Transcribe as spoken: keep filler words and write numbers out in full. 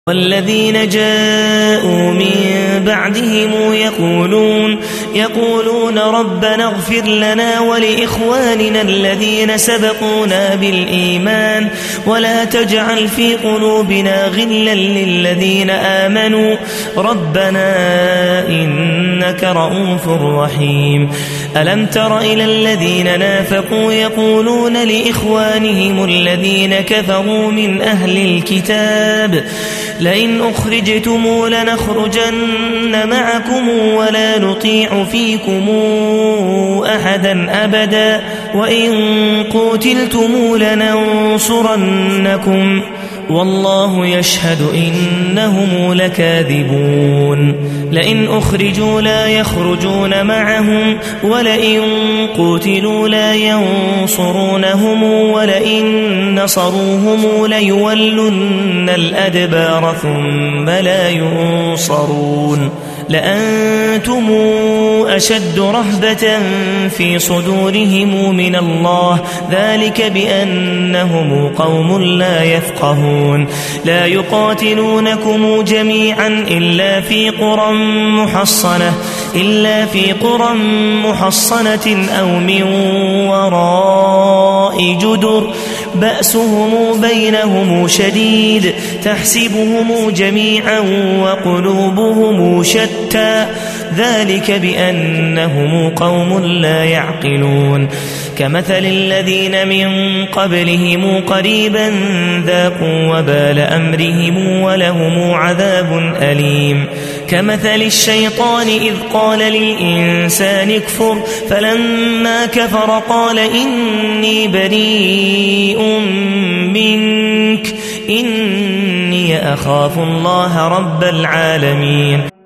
والذين جاءوا من بعدهم يقولون يقولون ربنا اغفر لنا ولإخواننا الذين سبقونا بالإيمان ولا تجعل في قلوبنا غلا للذين آمنوا ربنا إنك رؤوف رحيم. ألم تر إلى الذين نافقوا يقولون لإخوانهم الذين كفروا من أهل الكتاب لئن أخرجتم لنخرجن معكم ولا نطيع فيكم أحدا أبدا وإن قتلتم لننصرنكم والله يشهد إنهم لكاذبون. لئن أخرجوا لا يخرجون معهم ولئن قتلوا لا ينصرونهم ولئن نصروهم ليولن الأدبار ثم لا ينصرون. لأنتم أشد رهبة في صدورهم من الله ذلك بأنهم قوم لا يفقهون. لا يقاتلونكم جميعا إلا في قرى محصنة إلا في قرى محصنة أو من وراء جدر بأسهم بينهم شديد تحسبهم جميعا وقلوبهم شتى ذلك بأنهم قوم لا يعقلون. كمثل الذين من قبلهم قريبا ذاقوا وبال أمرهم ولهم عذاب أليم. كمثل الشيطان إذ قال للإنسان اكفر فلما كفر قال إني بريء منك إني أخاف الله رب العالمين.